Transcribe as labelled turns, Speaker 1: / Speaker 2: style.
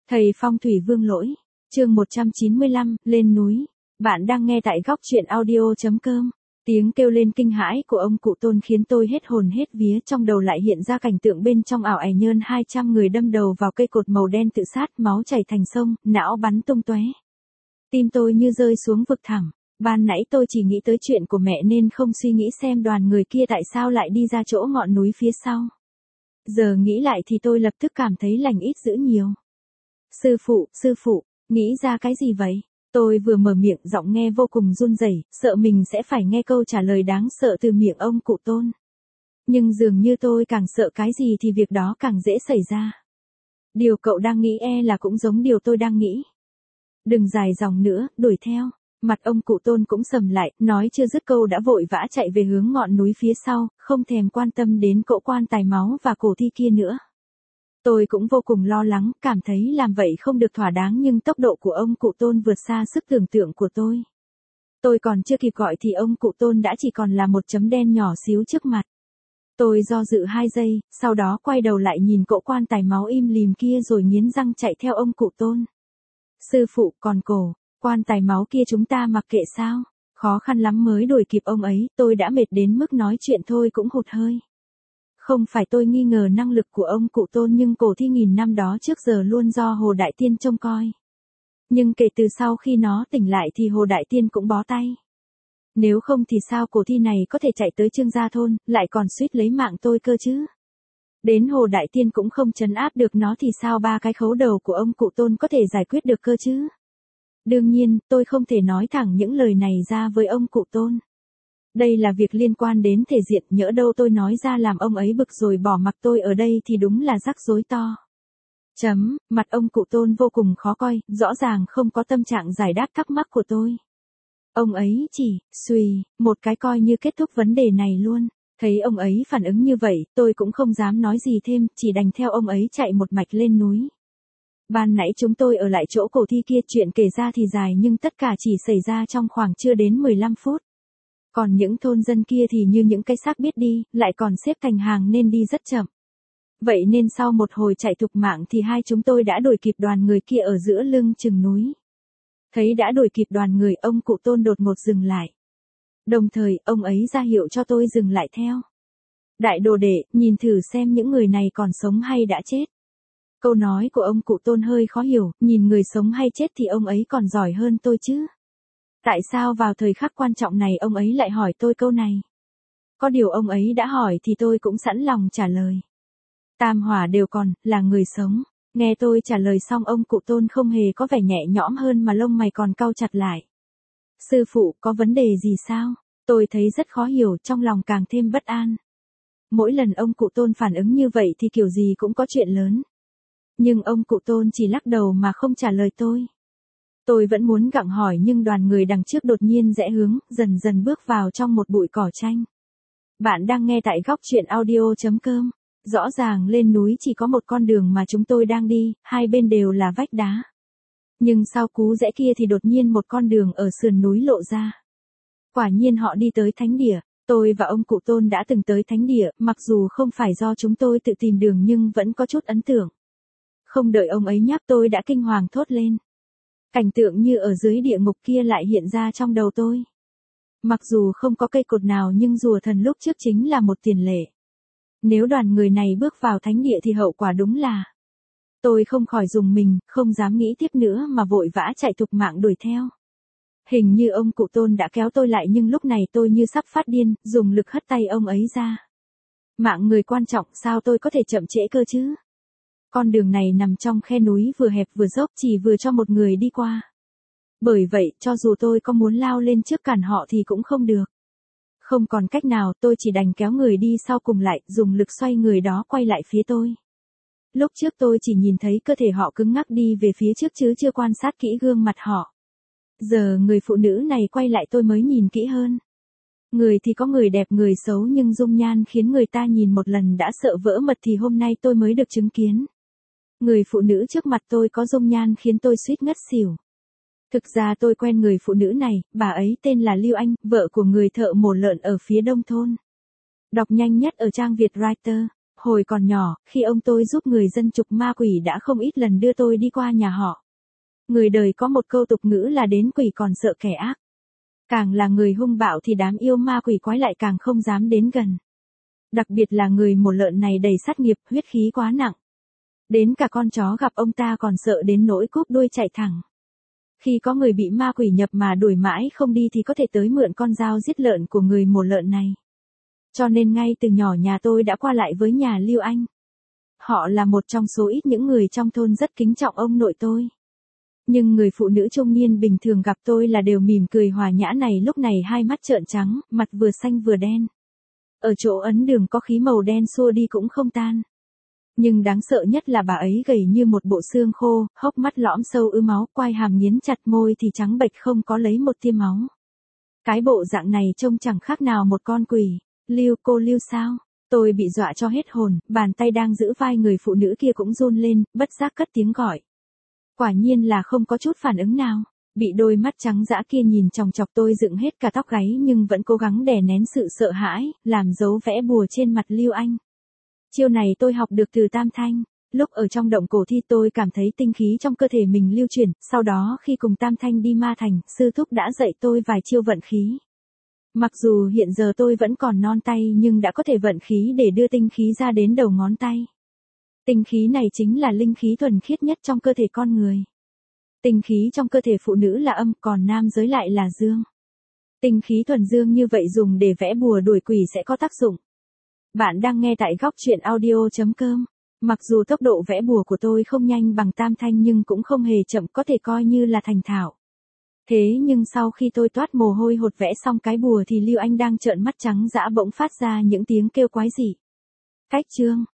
Speaker 1: Thầy Phong thủy Vương Lỗi, chương 195, lên núi. Bạn đang nghe tại góc truyện audio.com. Tiếng kêu lên kinh hãi của ông cụ Tôn khiến tôi hết hồn hết vía, trong đầu lại hiện ra cảnh tượng bên trong ảo ảnh nhơn 200 người đâm đầu vào cây cột màu đen tự sát, máu chảy thành sông, não bắn tung tóe. Tim tôi như rơi xuống vực thẳm. Ban nãy tôi chỉ nghĩ tới chuyện của mẹ nên không suy nghĩ xem đoàn người kia tại sao lại đi ra chỗ ngọn núi phía sau. Giờ nghĩ lại thì tôi lập tức cảm thấy lành ít dữ nhiều. Sư phụ, nghĩ ra cái gì vậy? Tôi vừa mở miệng giọng nghe vô cùng run rẩy, sợ mình sẽ phải nghe câu trả lời đáng sợ từ miệng ông cụ Tôn. Nhưng dường như tôi càng sợ cái gì thì việc đó càng dễ xảy ra. Điều cậu đang nghĩ là cũng giống điều tôi đang nghĩ. Đừng dài dòng nữa, đuổi theo. Mặt ông cụ Tôn cũng sầm lại, nói chưa dứt câu đã vội vã chạy về hướng ngọn núi phía sau, không thèm quan tâm đến cỗ quan tài máu và cổ thi kia nữa. Tôi cũng vô cùng lo lắng, cảm thấy làm vậy không được thỏa đáng, nhưng tốc độ của ông cụ Tôn vượt xa sức tưởng tượng của tôi. Tôi còn chưa kịp gọi thì ông cụ Tôn đã chỉ còn là một chấm đen nhỏ xíu trước mặt. Tôi do dự 2 giây, sau đó quay đầu lại nhìn cỗ quan tài máu im lìm kia rồi nghiến răng chạy theo ông cụ Tôn. Sư phụ, còn cổ, quan tài máu kia chúng ta mặc kệ sao? Khó khăn lắm mới đuổi kịp ông ấy, tôi đã mệt đến mức nói chuyện thôi cũng hụt hơi. Không phải tôi nghi ngờ năng lực của ông cụ Tôn, nhưng cổ thi nghìn năm đó trước giờ luôn do Hồ Đại Tiên trông coi. Nhưng kể từ sau khi nó tỉnh lại thì Hồ Đại Tiên cũng bó tay. Nếu không thì sao cổ thi này có thể chạy tới Trương Gia Thôn, lại còn suýt lấy mạng tôi cơ chứ? Đến Hồ Đại Tiên cũng không trấn áp được nó thì sao 3 cái khấu đầu của ông cụ Tôn có thể giải quyết được cơ chứ? Đương nhiên, tôi không thể nói thẳng những lời này ra với ông cụ Tôn. Đây là việc liên quan đến thể diện, nhỡ đâu tôi nói ra làm ông ấy bực rồi bỏ mặc tôi ở đây thì đúng là rắc rối to. Mặt ông cụ Tôn vô cùng khó coi, rõ ràng không có tâm trạng giải đáp thắc mắc của tôi. Ông ấy chỉ, một cái coi như kết thúc vấn đề này luôn. Thấy ông ấy phản ứng như vậy, tôi cũng không dám nói gì thêm, chỉ đành theo ông ấy chạy một mạch lên núi. Ban nãy chúng tôi ở lại chỗ cổ thi kia, chuyện kể ra thì dài nhưng tất cả chỉ xảy ra trong khoảng chưa đến 15 phút. Còn những thôn dân kia thì như những cái xác biết đi, lại còn xếp thành hàng nên đi rất chậm. Vậy nên sau một hồi chạy thục mạng thì hai chúng tôi đã đuổi kịp đoàn người kia ở giữa lưng chừng núi. Thấy đã đuổi kịp đoàn người, ông cụ Tôn đột ngột dừng lại. Đồng thời, ông ấy ra hiệu cho tôi dừng lại theo. Đại đồ đệ, nhìn thử xem những người này còn sống hay đã chết. Câu nói của ông cụ Tôn hơi khó hiểu, nhìn người sống hay chết thì ông ấy còn giỏi hơn tôi chứ. Tại sao vào thời khắc quan trọng này ông ấy lại hỏi tôi câu này? Có điều ông ấy đã hỏi thì tôi cũng sẵn lòng trả lời. Tam hỏa đều còn, là người sống. Nghe tôi trả lời xong, ông cụ Tôn không hề có vẻ nhẹ nhõm hơn mà lông mày còn cau chặt lại. Sư phụ, có vấn đề gì sao? Tôi thấy rất khó hiểu, trong lòng càng thêm bất an. Mỗi lần ông cụ Tôn phản ứng như vậy thì kiểu gì cũng có chuyện lớn. Nhưng ông cụ Tôn chỉ lắc đầu mà không trả lời tôi. Tôi vẫn muốn gặng hỏi nhưng đoàn người đằng trước đột nhiên rẽ hướng, dần dần bước vào trong một bụi cỏ tranh. Bạn đang nghe tại góc truyện audio.com. Rõ ràng lên núi chỉ có một con đường mà chúng tôi đang đi, hai bên đều là vách đá. Nhưng sau cú rẽ kia thì đột nhiên một con đường ở sườn núi lộ ra. Quả nhiên họ đi tới thánh địa. Tôi và ông cụ Tôn đã từng tới thánh địa, mặc dù không phải do chúng tôi tự tìm đường nhưng vẫn có chút ấn tượng. Không đợi ông ấy nhắc tôi đã kinh hoàng thốt lên. Cảnh tượng như ở dưới địa ngục kia lại hiện ra trong đầu tôi. Mặc dù không có cây cột nào nhưng rùa thần lúc trước chính là một tiền lệ. Nếu đoàn người này bước vào thánh địa thì hậu quả đúng là... Tôi không khỏi rùng mình, không dám nghĩ tiếp nữa mà vội vã chạy thục mạng đuổi theo. Hình như ông cụ Tôn đã kéo tôi lại nhưng lúc này tôi như sắp phát điên, dùng lực hất tay ông ấy ra. Mạng người quan trọng, sao tôi có thể chậm trễ cơ chứ? Con đường này nằm trong khe núi vừa hẹp vừa dốc, chỉ vừa cho một người đi qua. Bởi vậy, cho dù tôi có muốn lao lên trước cản họ thì cũng không được. Không còn cách nào, tôi chỉ đành kéo người đi sau cùng lại, dùng lực xoay người đó quay lại phía tôi. Lúc trước tôi chỉ nhìn thấy cơ thể họ cứng ngắc đi về phía trước chứ chưa quan sát kỹ gương mặt họ. Giờ người phụ nữ này quay lại tôi mới nhìn kỹ hơn. Người thì có người đẹp người xấu nhưng dung nhan khiến người ta nhìn một lần đã sợ vỡ mật thì hôm nay tôi mới được chứng kiến. Người phụ nữ trước mặt tôi có dung nhan khiến tôi suýt ngất xỉu. Thực ra tôi quen người phụ nữ này, bà ấy tên là Lưu Anh, vợ của người thợ mổ lợn ở phía đông thôn. Đọc nhanh nhất ở trang Việt Writer. Hồi còn nhỏ, khi ông tôi giúp người dân trục ma quỷ đã không ít lần đưa tôi đi qua nhà họ. Người đời có một câu tục ngữ là đến quỷ còn sợ kẻ ác. Càng là người hung bạo thì đám yêu ma quỷ quái lại càng không dám đến gần. Đặc biệt là người mổ lợn này đầy sát nghiệp, huyết khí quá nặng. Đến cả con chó gặp ông ta còn sợ đến nỗi cúp đuôi chạy thẳng. Khi có người bị ma quỷ nhập mà đuổi mãi không đi thì có thể tới mượn con dao giết lợn của người mổ lợn này. Cho nên ngay từ nhỏ nhà tôi đã qua lại với nhà Lưu Anh. Họ là một trong số ít những người trong thôn rất kính trọng ông nội tôi. Nhưng người phụ nữ trung niên bình thường gặp tôi là đều mỉm cười hòa nhã này lúc này hai mắt trợn trắng, mặt vừa xanh vừa đen. Ở chỗ ấn đường có khí màu đen xua đi cũng không tan. Nhưng đáng sợ nhất là bà ấy gầy như một bộ xương khô, hốc mắt lõm sâu ứ máu, quai hàm nghiến chặt, môi thì trắng bệch không có lấy một tia máu. Cái bộ dạng này trông chẳng khác nào một con quỷ. Lưu, cô Lưu sao? Tôi bị dọa cho hết hồn, bàn tay đang giữ vai người phụ nữ kia cũng run lên, bất giác cất tiếng gọi. Quả nhiên là không có chút phản ứng nào. Bị đôi mắt trắng dã kia nhìn chòng chọc tôi dựng hết cả tóc gáy nhưng vẫn cố gắng đè nén sự sợ hãi, làm dấu vẽ bùa trên mặt Lưu Anh. Chiêu này tôi học được từ Tam Thanh. Lúc ở trong động cổ thi tôi cảm thấy tinh khí trong cơ thể mình lưu chuyển, sau đó khi cùng Tam Thanh đi Ma Thành, sư thúc đã dạy tôi vài chiêu vận khí. Mặc dù hiện giờ tôi vẫn còn non tay nhưng đã có thể vận khí để đưa tinh khí ra đến đầu ngón tay. Tinh khí này chính là linh khí thuần khiết nhất trong cơ thể con người. Tinh khí trong cơ thể phụ nữ là âm, còn nam giới lại là dương. Tinh khí thuần dương như vậy dùng để vẽ bùa đuổi quỷ sẽ có tác dụng. Bạn đang nghe tại góc truyện audio.com. Mặc dù tốc độ vẽ bùa của tôi không nhanh bằng Tam Thanh nhưng cũng không hề chậm, có thể coi như là thành thạo. Thế nhưng sau khi tôi toát mồ hôi hột vẽ xong cái bùa thì Lưu Anh đang trợn mắt trắng dã bỗng phát ra những tiếng kêu quái dị. Cách chương